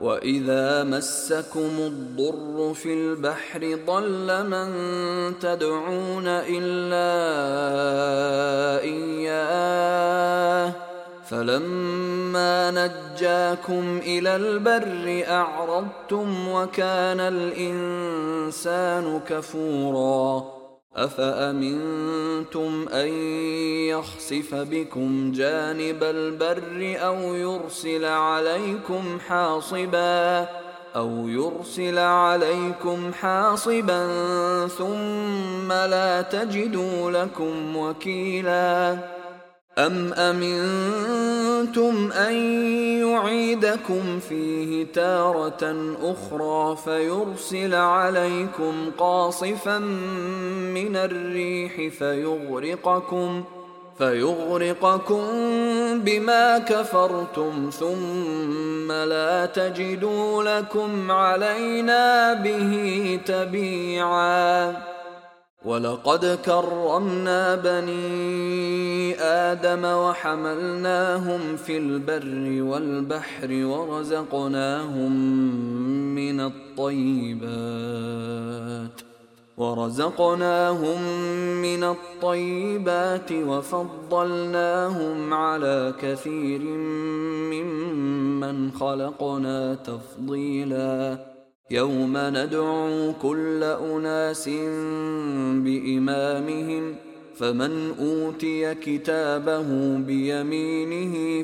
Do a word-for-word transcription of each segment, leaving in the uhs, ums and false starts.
وإذا مسكم الضر في البحر ضل من تدعون إلا إياه فلما نجاكم إلى البر أعرضتم وكان الإنسان كفورا أفأمنتم أن يخسف بكم جانب البر أو يرسل عليكم حاصبا أو يرسل عليكم حاصبا ثم لا تجدوا لكم وكيلا أم أمنتم أن يعيدكم فيه تارة أخرى فيرسل عليكم قاصفا من الريح فيغرقكم فيغرقكم بما كفرتم ثم لا تجدوا لكم علينا به تبيعا ولقد كرمنا بني آدم وحملناهم في البر والبحر ورزقناهم من الطيبات ورزقناهم من الطيبات وفضلناهم على كثير ممن خلقنا تفضيلا يوم ندعو كل أناس بإمامهم فمن أوتي كتابه بيمينه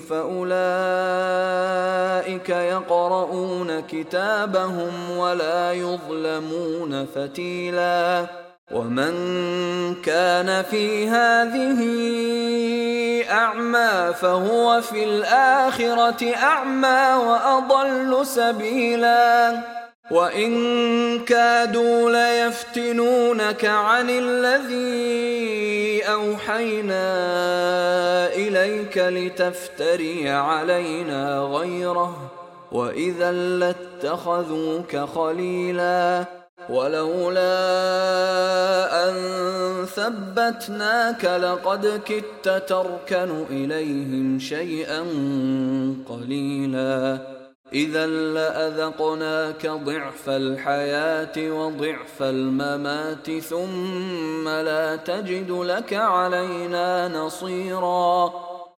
فأولئك يقرؤون كتابهم ولا يظلمون فتيلا ومن كان في هذه أعمى فهو في الآخرة أعمى وأضل سبيلا وإن كادوا ليفتنونك عن الذي أوحينا إليك لتفتري علينا غيره وإذا لاتخذوك خليلا ولولا أن ثبتناك لقد كدت تركن إليهم شيئا قليلا إذا لأذقناك ضعف الحياة وضعف الممات ثم لا تجد لك علينا نصيرا